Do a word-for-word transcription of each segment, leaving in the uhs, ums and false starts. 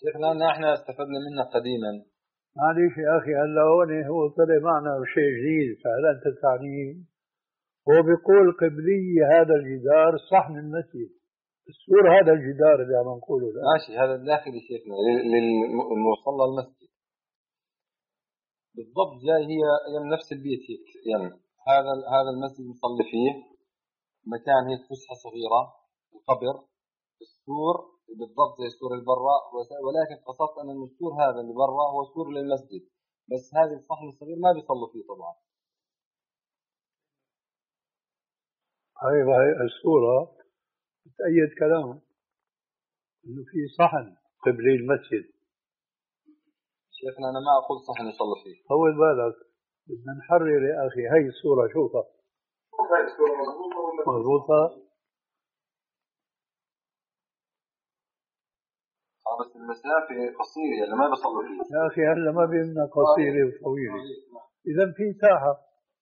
شيخنا نحن استفدنا منها قديما. معليش يا أخي، هلا هون هو طلع معنا بشيء جديد، فهل أنت تعنيه؟ هو بيقول قبلي هذا الجدار صحن المسجد، السور هذا الجدار اللي عم نقوله الآن. ماشي، هذا الداخلي شيخنا للمصلى المسجد بالضبط، جاي هي يعني نفس البيت هيك، يعني هذا هذا المسجد نصلي فيه، مكان هيك فسحة صغيرة، القبر، السور بالضبط زي السور اللي برا، ولكن قصدت أن السور هذا اللي برا هو سور للمسجد، بس هذا الصحن الصغير ما بيصلوا فيه طبعا. هاي هاي الصورة بتأيد كلامه إنه في صحن قبلي المسجد. شيخنا أنا ما أقول صحن يصلي فيه. طول بالك، بدنا نحرر يا أخي. هاي الصورة شوفها، هاي الصورة مضبوطة. بس المسافة قصيرة يعني ما بصلوا فيه يا أخي هلا ما بيمنا قصيرة وطويلة، إذا في ساحة.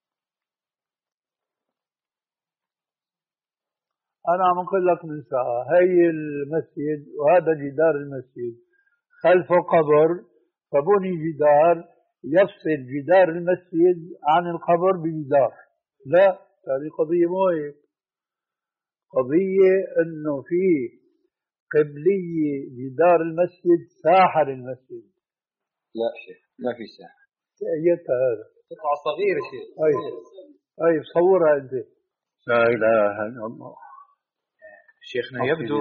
أنا عم أقول لك من ساعة، هي المسجد وهذا جدار المسجد خلفه قبر، فبني جدار يفصل جدار المسجد عن القبر بجدار. لا، هذه قضية مو هيك. قضية إنه في قبلية جدار المسجد ساحة للمسجد. لا شيخ ما في ساحة. تأيدتها هذا قطعة صغيرة شيخ. أي أي صورها أنت. لا إله إلا الله. شيخنا يبدو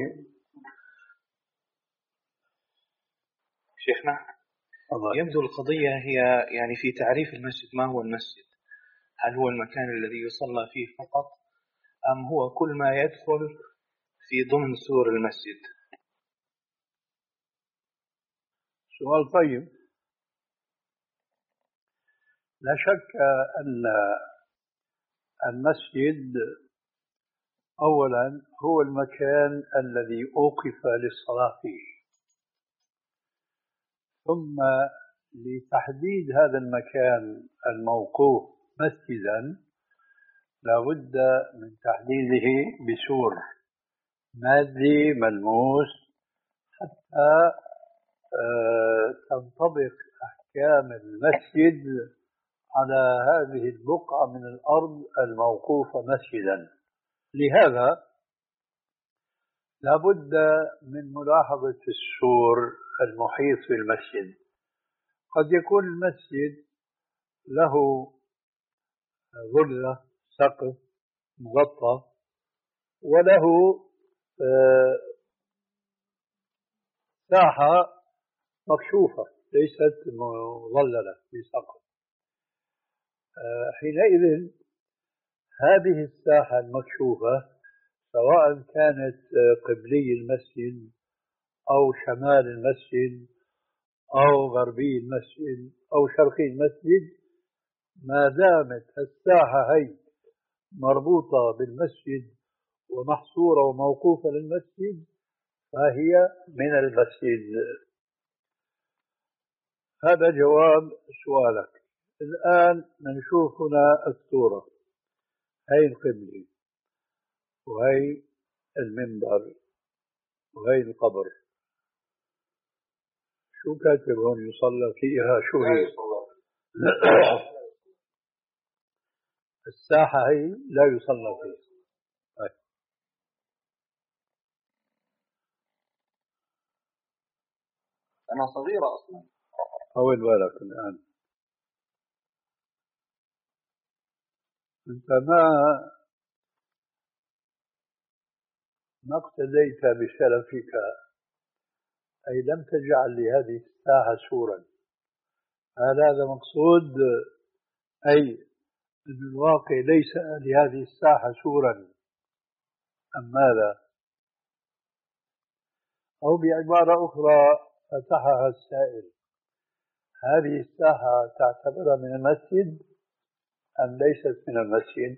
شيخنا الله. يبدو القضية هي يعني في تعريف المسجد. ما هو المسجد؟ هل هو المكان الذي يصلى فيه فقط، أم هو كل ما يدخل في ضمن سور المسجد؟ سؤال طيب. لا شك أن المسجد أولا هو المكان الذي أوقف للصلاة فيه، ثم لتحديد هذا المكان الموقوف مسجدا لابد من تحديده بسور مادي ملموس حتى تنطبق أحكام المسجد على هذه البقعة من الأرض الموقوفة مسجدا. لهذا لابد من ملاحظة السور المحيط بالمسجد. قد يكون المسجد له غرزة سقف مغطى، وله ساحة مكشوفة ليست مظللة بسقف. حينئذ هذه الساحة المكشوفة سواء كانت قبلي المسجد أو شمال المسجد أو غربي المسجد أو شرقي المسجد، ما دامت الساحة هي مربوطة بالمسجد ومحصورة وموقوفة للمسجد فهي من المسجد. هذا جواب سؤالك. الآن نشوف هنا الصورة، هي القبلة وهي المنبر وهي القبر. شو كاتب هون يصلى فيها؟ شو هي؟ الساحة هي لا يصلى فيها. هاي. أنا صغيرة أصلا. طول بالك الآن، أنت ما ما اقتديت بسلفك، أي لم تجعل لهذه الساحة سورا. هل هذا مقصود؟ أي أن الواقع ليس لهذه الساحة سورا أم ماذا؟ أو بعبارة أخرى فتحها السائل، هذه الساحة تعتبرها من المسجد أم ليست من المسجد؟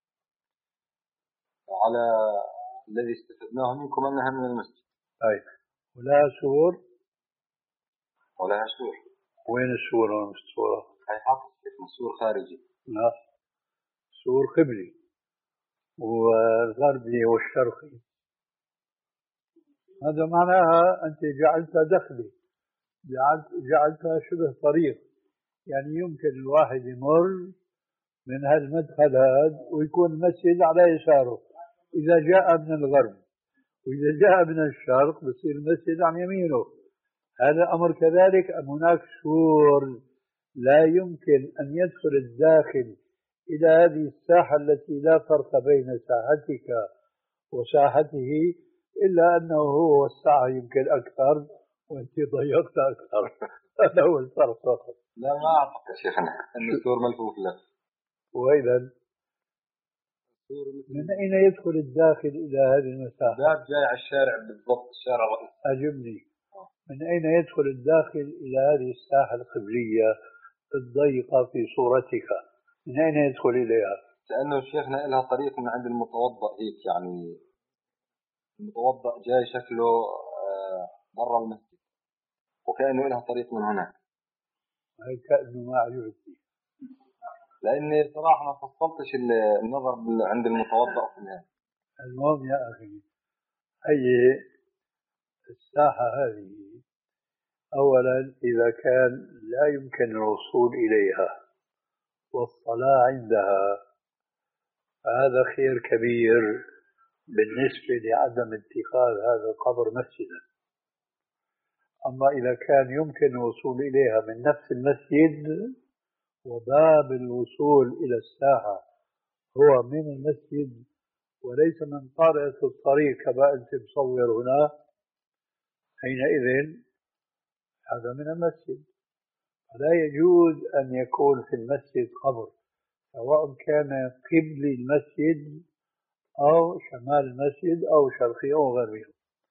على الذي استفدناه منكم أنها من المسجد. أي. ولها سور؟ ولها سور. وين السور؟ وين السورة؟ هي حاطط سور خارجي. لا، سور قبلي والغربي والشرقي. هذا معناها أنت جعلتها دخلة، جعلت جعلتها شبه طريق، يعني يمكن الواحد يمر من هالمدخل هذا ويكون المسجد على يساره إذا جاء من الغرب، وإذا جاء من الشرق بصير المسجد عن يمينه. هذا أمر كذلك أم هناك سور لا يمكن أن يدخل الداخل إلى هذه الساحة التي لا فرق بين ساحتك وساحته إلا أنه هو وسعها يمكن أكثر وأنت ضيقت أكثر. هذا هو الفرق فقط. لا ما أعتقد شيخنا أن السور ملفوف له. وإذا من أين يدخل الداخل إلى هذه المساحة؟ باب جاي على الشارع بالضبط، الشارع الرئيسي. أجبني، من أين يدخل الداخل إلى هذه الساحة القبلية الضيقة في صورتك؟ من أين يدخل إليها؟ لأنه شيخنا لها طريق من عند المتوضأ هيك، يعني المتوضأ جاي شكله برا المسجد وكأنه لها طريق من هناك. هي كأنه ما عجبتني، لأني صراحة ما فصلتش النظر عند المتوضأ في النهاية. المهم يا أخي، هي الساحة هذه أولا إذا كان لا يمكن الوصول إليها والصلاة عندها هذا خير كبير بالنسبة لعدم اتخاذ هذا القبر مسجدا. أما إذا كان يمكن الوصول إليها من نفس المسجد وباب الوصول إلى الساحة هو من المسجد وليس من طارئة الطريق كما أنت مصور هنا، حينئذ هذا من المسجد. فلا يجوز أن يكون في المسجد قبر سواء كان قبل المسجد أو شمال المسجد أو شرقي أو غربي.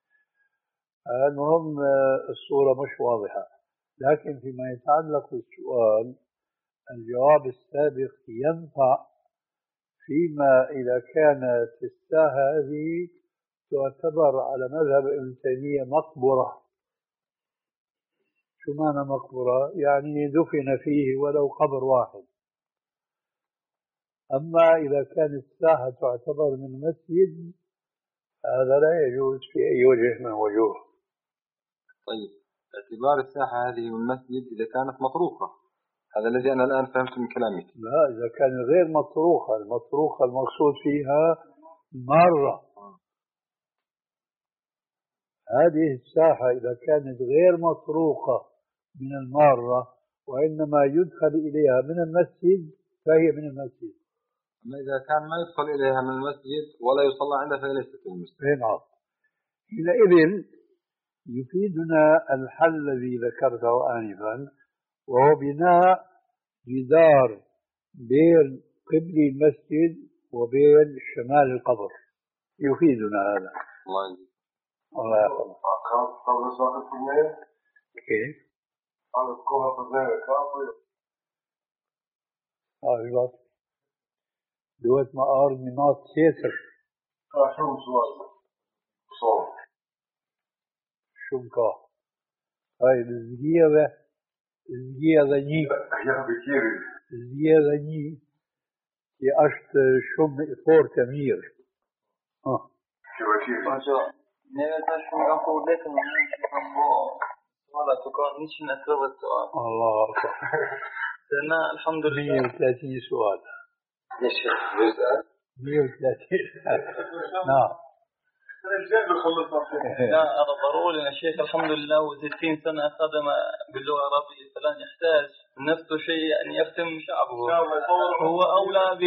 المهم الصورة مش واضحة، لكن فيما يتعلق بالسؤال الجواب السابق ينفع فيما إذا كانت الساحة هذه تعتبر على مذهب ابن تيمية مقبرة. شو معنى مقبرة؟ يعني دفن فيه ولو قبر واحد. أما إذا كانت الساحة تعتبر من مسجد هذا لا يجوز في أي وجه من وجوه. طيب اعتبار الساحة هذه من مسجد إذا كانت مطروقة، هذا الذي أنا الآن فهمت من كلامك. لا، إذا كان غير مطروقة، المطروقة المقصود فيها مرة. هذه الساحة إذا كانت غير مطروقة من المارة وإنما يدخل إليها من المسجد فهي من المسجد. أما إذا كان ما يدخل إليها من المسجد ولا يصلى عندها فهي ليست من المسجد. نعم. حينئذ يفيدنا الحل الذي ذكرته آنفا وهو بناء جدار بين قبل المسجد وبين شمال القبر. يفيدنا هذا. الله يجزيك. الله يحفظك. كيف؟ اه دوت ما أرد مناط سيتر. شو سؤال؟ صوت. شو مكاه؟ هاي الزيادة الزيادة ني. الزيادة ني يأشت شم فور تمير. اه. شو كيف؟ ما شاء. نبي شو أقول لك من ولا تكون نيش نكرر السؤال. الله أكبر. أنا الحمد لله. مية وثلاثين سؤال. ليش يسأل؟ مية وثلاثين. نعم. لا هذا ضروري يا شيخ، الحمد لله وستين سنة خدم باللغة العربية، فلن يحتاج نفسه شيء أن يختم شعبه، هو أولى ب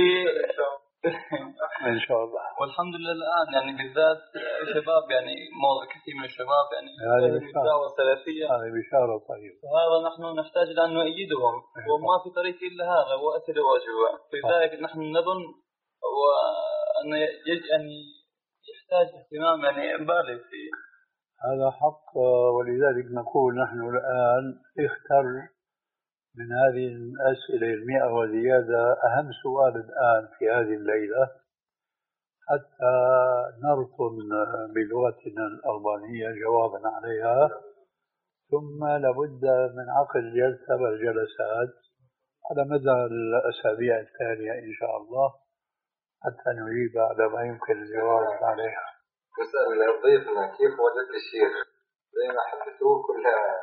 إن شاء الله. والحمد لله الآن يعني بالذات شباب، يعني موضوع كثير من الشباب يعني الدعوة السلفية، هذه بشارة طيبة. وهذا نحن نحتاج لأن نؤيدهم وما في طريق إلا هذا وأثر واجبه، لذلك نحن نظن وأن يجب أن يحتاج اهتمام يعني بالغ فيه. هذا حق، ولذلك نقول نحن الآن اختر من هذه الأسئلة المئة وزيادة أهم سؤال الآن في هذه الليلة حتى نرطن بلغتنا الألبانية جوابا عليها، ثم لابد من عقد جلسة والجلسات على مدى الأسابيع التالية إن شاء الله حتى نجيب على ما يمكن الجواب عليها. نسأل ضيفنا كيف وجدت الشيخ زي ما حدثوه كلها.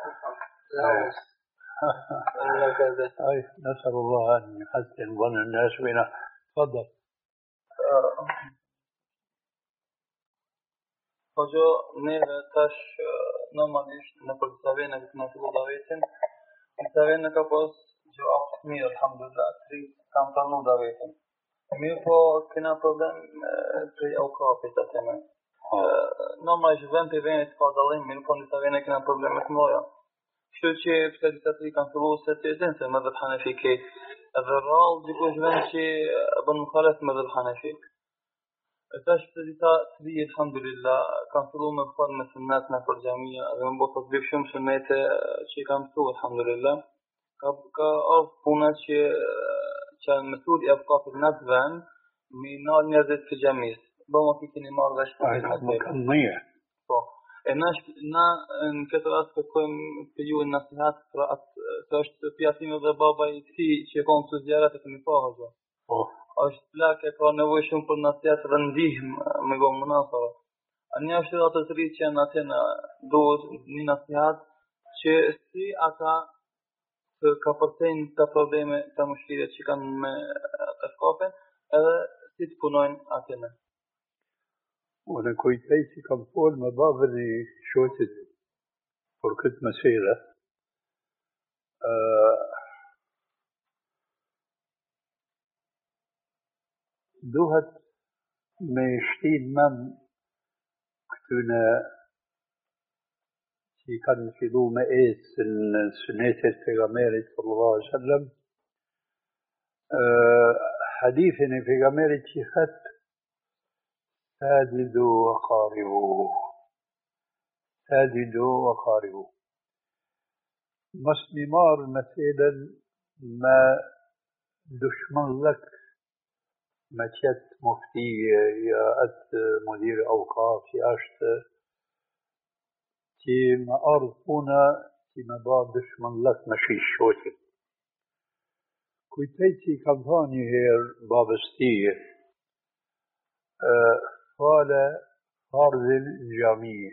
أي نسأل الله أن يحسن ظن الناس بنا. تفضل. Hoxha, neve tash normalisht në për disa vene që na fillu davetin, disa vene ka pas gjëra të mirë, alhamdulillah, tri kam pranu davetin. Mirë po kena problem prej aukapit atë me. Normalisht vend për vene të ka dallim, mirë po disa vene kena probleme të mëdha. Kështu që pse disa tri kanë fillu se të din se madhhab Hanefi ke edhe rrallë dikush vend që bën mukhalef madhhab Hanefi. Tash të dita të di, alhamdulillah, kanë fillu me falë me sunnet në për gjamia dhe më bëtë të bëjë shumë sunnete që i kam mësu, alhamdulillah. Ka, ka ardhë puna që që në mësud i apkafit në të vend, mi nalë njerëzit të gjamis. Bëma ki keni marrë dhe shtë të të të të. Po. E na, na në këtë rast kërkojmë të ju në nasihat për atë, të është pjatime dhe baba i këti që e konë të zjarat e këmi pa, hëzë. Po. është plak e ka nevojë shumë për nasihat dhe ndihmë me gomë munasara. A një është edhe të rritë që janë atë në duhet një nasihat që si ata të ka përtejnë të probleme të mëshkire që kanë me të shkape edhe si të punojnë atë në. Unë kujtej që kam folë me babën i shoqit për këtë mësire. Uh, duhet me shtin men këtyne që i kanë fillu me esë në sunetet pejgamberit sallallahu alaihi wasallam. Hadithin e pejgamberit që thët ساددوا وقاربوا ساددوا وقاربوا. مش ممار مثلا ما دشمن لك ما كانت مفتي يا أت مدير أوقاف يا أشت كي ما أرض هنا كي ما بعد دشمن لك مشي شوتي كويتيتي كمباني هير بابستي أه قال فرض الجميع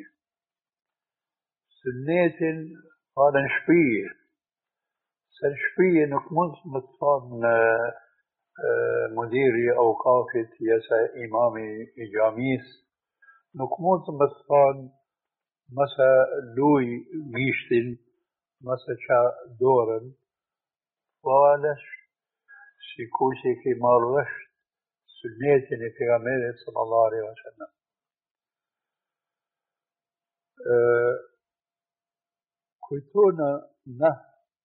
سنة قال شبيه سن شبيه نكمنت مطفان مديري أوقافة يسا إمامي جاميس نكمنت مطفان مسا لوي جيشتن مسا شا دورن قالش سيكوشي كي مارغشت سنة في غميرة صلى الله عليه وسلم. أه كنتونا نه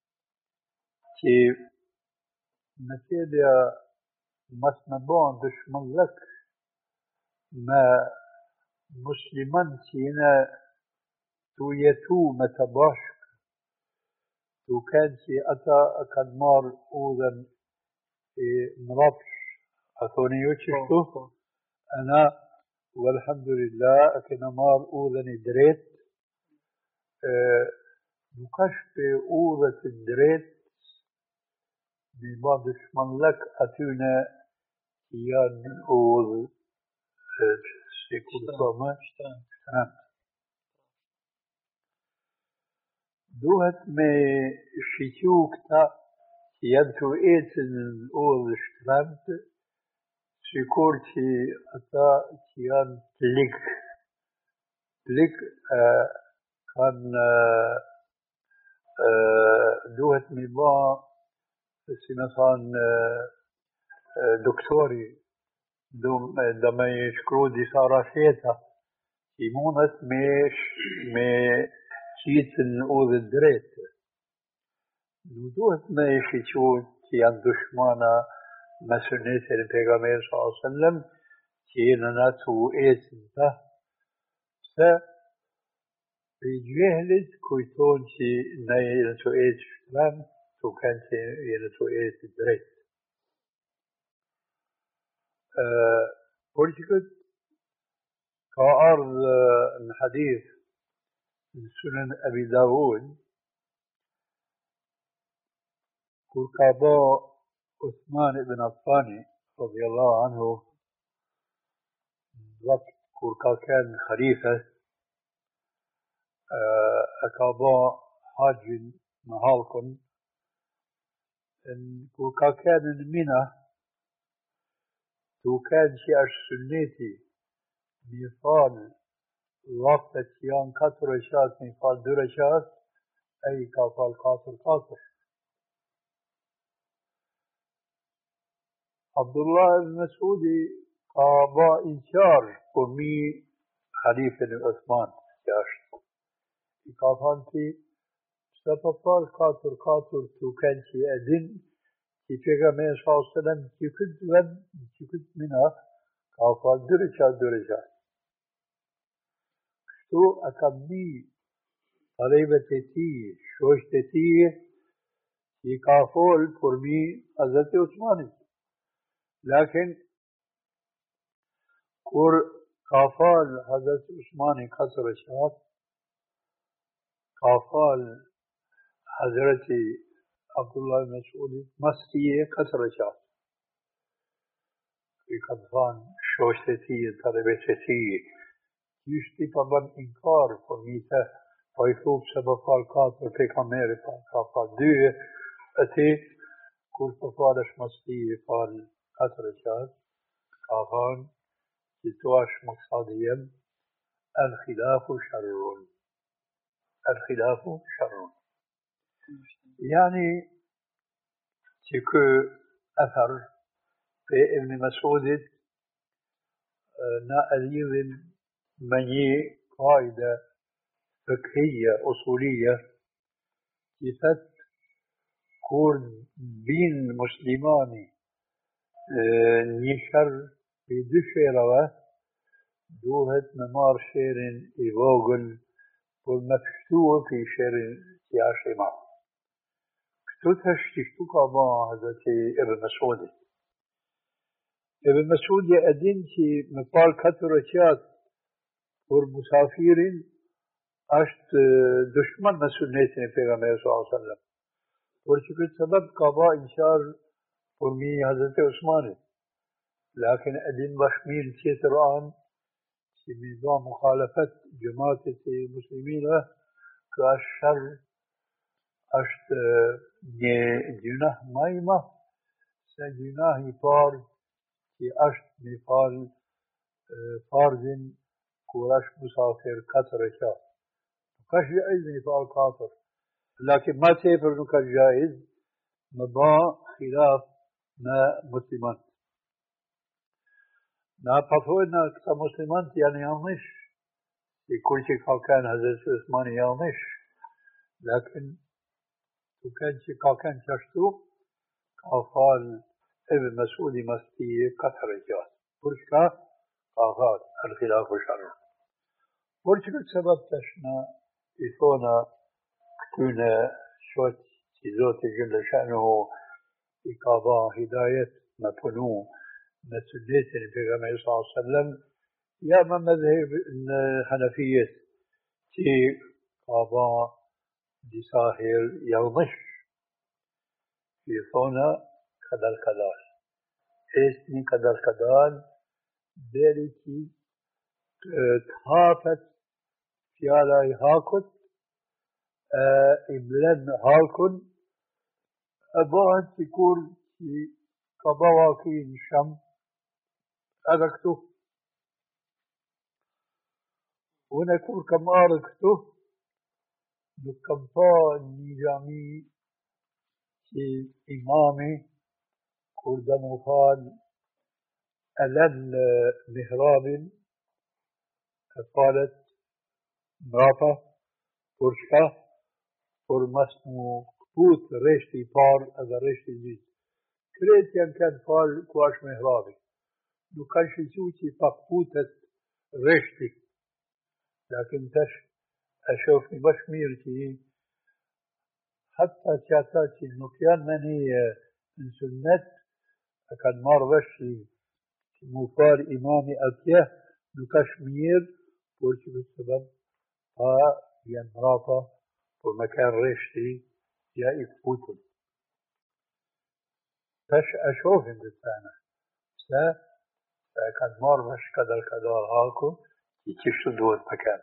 كي نتيجة مسنبان دشمن لك ما مسلمان كينا تو يتو متباشك تو كان كي أتا أكاد مار أوذن مرابش أثوني يوشيشتو أنا والحمد لله أكنا مار أوذني دريت أه نقاش بأوذة الدريت من بعض دشمن لك أتونا يان أوذ سيكون صوما شتران دوهت مي شيتوك تا يدتو إيت الأوذ شتران سيكورتي أتا كيان تلك تلك آه كان آه آه دوهت ميبا سي مثلا آه دكتوري دوم دما يشكرو دي ساراشيتا يمونت ميش مي شيت الأوذ الدريت دوهت ما يشيتو كيان دشمانا مسنة البيغمبر صلى الله عليه وسلم كينا ناتو إيسنتا ف بجهلت كويتون كي نايلتو إيس شتران تو كانت يلتو إيس دريت بوليتيكت كأرض الحديث من سنن أبي داود كوكابا عثمان بن عفان رضي الله عنه وقت كوركا كان خليفة أكابا حاج مهالكن إن كوركا كان المنى تو كان شيء السنتي ميفال وقت يوم كتر رشات ميفال درجات أي كافال قاصر قاصر عبد الله بن مسعودي قابا إنشار ومي خليفة عثمان ياشت كافانتي سبفال قاصر قاصر تو كان شيء أدن في پیغمبر صلی الله علیه و سلم چکت ود چکت منها کافال درجات درجات تو أكمي طلبتي شوشتتي في كافول فرمي حضرت عثماني لكن كور كافال حضرت عثماني كسر شات كافال حضرت عبد الله بن مسعود مسكية كسر شات في كفان شوشتتي طلبتي يشتي طبعا إنكار فرميته ويثوب سبب فال كافر في كاميرا كافال دو أتي كل تفارش مسكية فال كسر شات كافان يتواش مقصديا الخلاف شر الخلاف شر يعني تكو أثر في ابن مسعود نا أليل مني قاعدة فقهية أصولية كيفت كون بين مسلماني نشر في دشيرة دوهت ممار شيرين إيغوغل والمفتوح في شيرين ياشيما كتوتش تشتوك أبا حضرت ابن مسعود ابن مسعود يأدين في مقال كترشات والمسافرين أشت دشمن مسنتين في غمير صلى الله عليه وسلم ورشكت سبب قضاء إنشار فرمي حضرت عثمان لكن أدين بشميل تيتران في نظام مخالفة جماعة المسلمين كأشر أشت جناه مايمة سجناه يطار في أشت مفال فارزن كوراش مسافر كثر شاء كاش جائز مفال كافر لكن ما تفر انه كان جائز مضى خلاف ما مسلمان نا بفونا كمسلمان يعني يومش في كل شيء كان حضرت عثمان يومش لكن وكان شيء كان شاشتو قال ابن مسعود مستي كثر شاء برشكا قال الخلاف شر برشكا سبب تشنا يثونا كتونا شوت زوت جل شأنه إقاضاء هداية مفنو نسليت النبي صلى الله عليه وسلم يا من مذهب الحنفية في قضاء بساهر يومش في صونا كدر كدار اسمي كدر كدار ذلك تخافت في على هاكت إبلن هاكن أبوان تكون في كبواكين شم أدكتو ونكون كم أركتو نكمطا نجامي في إمامي كردن وفال ألن مهراب قالت مرافة برشكا فرمسنو بوت رشتي بار هذا رشتي جيد كريت كان كان فال كواش مهرابي لو كان شيء فقبوتة رشتي لكن تش أشوفني بشميرتي حتى تشاتاتي إنه كان مني من سنة كان مار بشي مفار إمامي أكيه لو كشمير ورشي بالسبب ها ينرافة ومكان رشتي يا إفوتن تش أشوف إن الثانة سا كان مار بش كدر كدر هاكو يكشف دوت مكان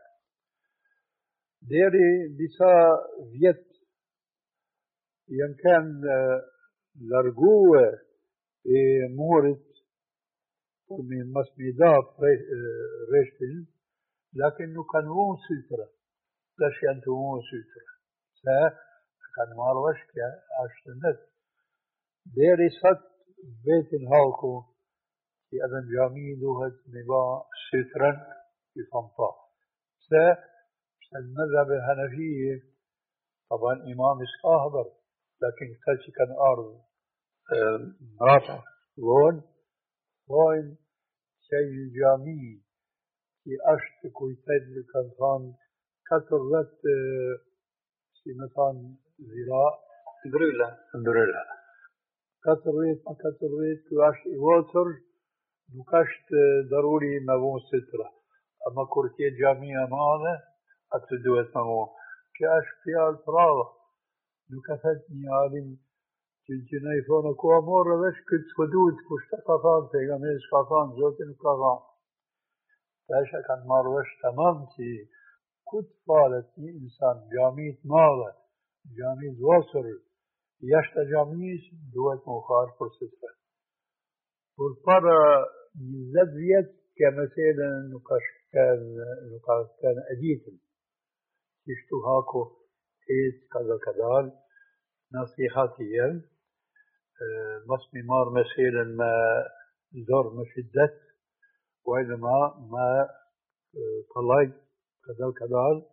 ديري ديسا فيت ين كان لرجوه مورد من مسميدات ريشتل لكنه كان مو سلطرة لاش أنتو مو سلطرة سا كان ماروش كأشتنت ديري ست بيت الهالكو في أذن جامي دوهت نبا سلطرا في فنطا سا المذهب الحنفية طبعا إمام إسقاهبر لكن كالشي كان أرض مرافع وون وين شيء الجامي في أشت كويتد كان فان كثرت في مثلا ذراع بريلا بريلا كثرت ما كثرت واش إيواتر نكشت ضروري مبون سترة أما كورتي جامية ماذا أتدوت مبون كأش في الفراغ نكفتني عالم جنجناي فونا كوا مرة بس كنت ودود كشت قفان تيغاميز قفان زوتين قفان فاشا كان مروش تمام تي كنت فالتني إنسان جاميت مالا جاميت وصر يشتا جاميس دوت مخار فرصتها والفرا يزد بيت كمثلا نقاش كان نقاش كان أديتم يشتو هاكو إيت كذا كذا نصيحاتي مصمي مار مثلا ما زور مشدت وإنما ما طلعت كذا كذا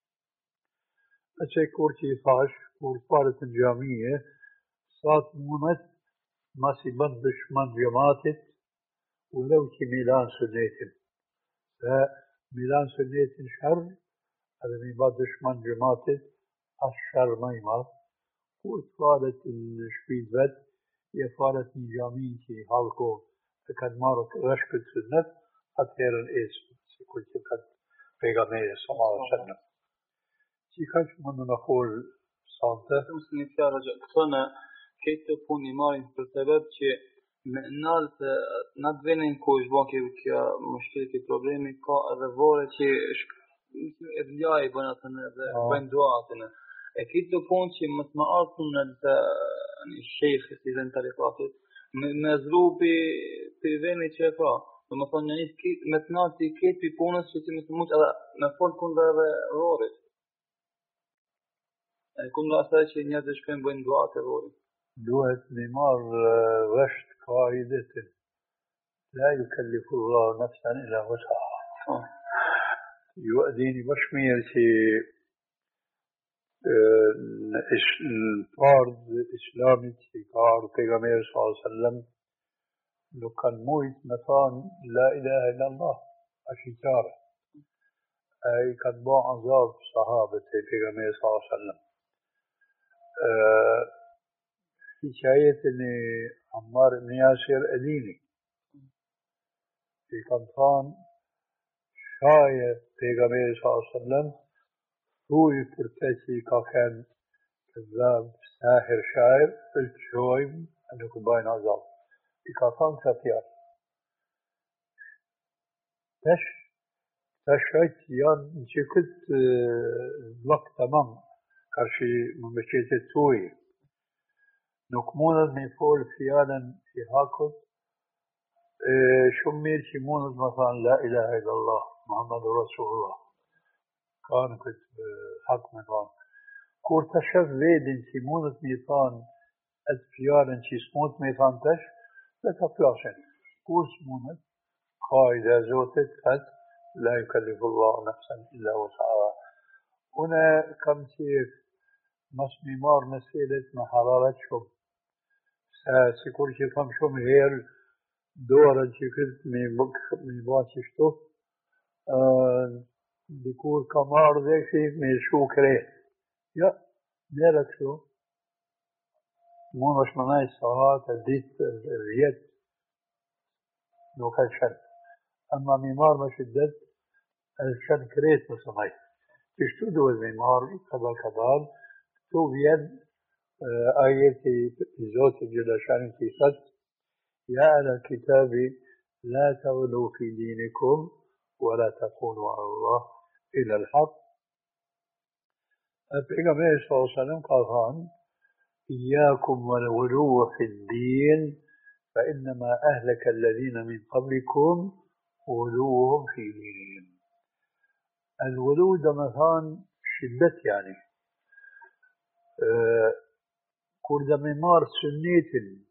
أشي كورتي فاش كورفارة الجامية صات مونت ما سيبندش من جماعتت ولو كي ميلان سنيتن فميلان سنيتن شر هذا من بدش من جماعتت الشر ما يمر كورفارة الشبيبت يفارة الجامية هالكو فكان مارك رشكت سنت أثير الاسم سيكون كان بيغامية صلى الله عليه وسلم سيكاش من نقول صانته مسلم في رجع كتونا كي تكون إمارين في سبب شيء نال ندبين كوش باكي كيا مشكلة بروبلمي كا الرفورة شيء إرجاعي بناتنا بين دعاتنا أكيد تكون شيء مثل أصلا الشيخ إذا أنت رفاقي مزروب بيفيني شفا مثلا يعني كي مثناتي كيت بيكونس شيء مثل موت على نفول كون رورد يعني كون رأسه شيء نيادش كان بين دعاء رورد دوت نمار غشت قاعدة لا يكلف الله نفسا إلا وسعها يؤذيني بشمير في الفرض الإسلامي في قار پیغمبر صلى الله عليه وسلم لو كان مويت مثلا لا إله إلا الله أشيكارة أي كان بو عذاب صحابة پیغمبر صلى الله عليه وسلم في شاية إن عمار بن ياسر أديني في كنطان شاية پیغمبر صلى الله عليه وسلم هو يبرتسي كان كذاب ساحر شاعر قلت شويم أنه كباين عذاب في كنطان سفيار تش تشعت يان شكت الوقت تمام كرشي ممشيت التوي نكمونا نفول فيانا في هاكل شمير شمونا مثلا لا إله إلا الله محمد رسول الله كان كنت حق مثلا كور تشف ويدن شمونا ميطان أدفيانا شي سموت ميطان تش لا تفلاشن كور سمونا قاعدة زوتت هت لا يكلف الله نفسا إلا وسعها هنا كم شيء مسمي مار مسيلة محرارة شم سيكون شيء كم شم هير دورا شكلت من بك من باششتو ديكور كمار ذي شيء من شو كريه يا مالك شو مو مش مناي صلاة الديت الريد نو كان شن أما ميمار ما شدت الشن كريت مصنعي تشتو دو الميمار كذا كذا تو بيد آيتي زوت الجلشان في صد يا أهل الكتاب لا تغلوا في دينكم ولا تقولوا على الله إلا الحق. النبي صلى الله عليه وسلم قال: إياكم والغلو في الدين فإنما أهلك الذين من قبلكم غلوهم في دينهم. الغلو ده مثلا شدة يعني أه كل ممار سنيت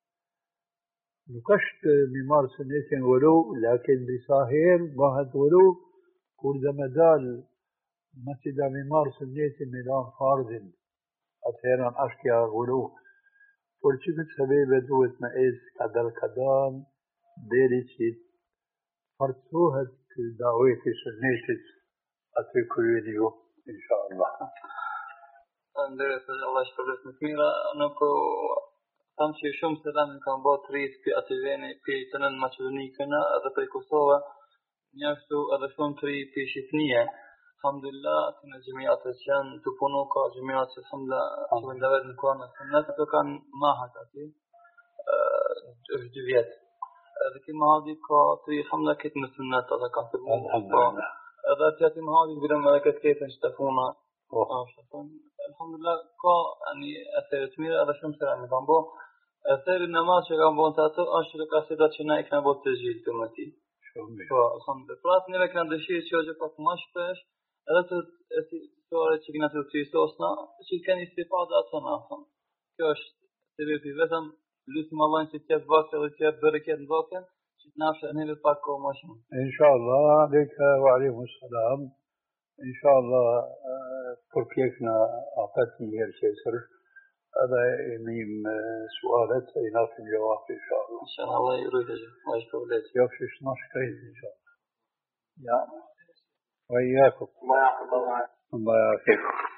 نكشت ممار سنيت غلو، لكن بصاهر واحد غلو كل مدال مثل ممار سنيت ميلان فارزن أثيرا أشكيا غلو كل شيء سبب دوت مائز كدل كدان ديريشيت فرصوها دعوة سنيت أتركوا إن شاء الله. Andres, Allah shpërblet më të mira, nuk tham që shumë selam kanë bërë të rritë për Ativeni, për të nënë Macedonikëna edhe për Kosova, njështu edhe shumë të rritë për Shqipnia. Alhamdulillah, të në gjemiatët që janë të punu, ka gjemiatët që alhamdulillah që vendavet në Kuran e Sunnet, ato kanë mahat ati, është dy vjetë. Edhe ki mahadi ka të rritë alhamdulillah këtë në Sunnet, ato kanë të punu. Edhe që ati mahadi bërëm edhe këtë ketën që të funa. Alhamdulillah ka yani atheret të mira edhe shumë sera në kanë bo. Atheri në namaz që kanë bo të ato është që ka sidat që na i kanë bo të gjithë të më ti. Po, alhamdulillah. Pra atë njëve këna dëshirë që është pak më shpesh edhe të situare që këna të të trisosna që kënë istifade ato në afëm. Kjo është të vepi vetëm lutim Allah që tjetë vakë edhe tjetë bërëket në vakën që të nafshë njëve pak ko më shumë. Inshallah, alejka wa alaikum salam. Inshallah përpjekna afet një herë qesër edhe emim sualet e i nafim gjavap inshallah. Inshallah, Allah i rujtë që, Allah i shpëvlet. Jo, shish në shkrejt inshallah. Ja. Wa iyakum. Allah yafik.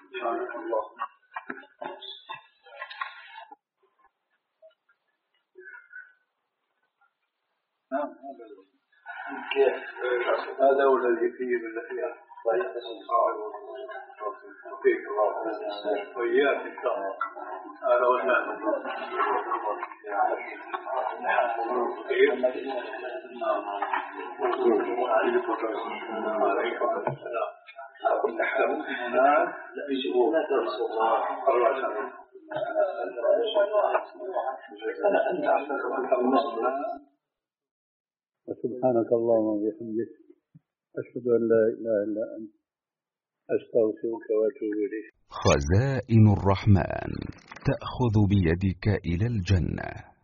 كيف هذا هو الذي فيه بالله طريقة الصعب وفيك الله وإياك إن شاء الله هذا هو الناس وسبحانك اللهم وبحمدك أشهد أن لا إله إلا أنت أستغفرك وأتوب إليك. خزائن الرحمن تأخذ بيدك إلى الجنة.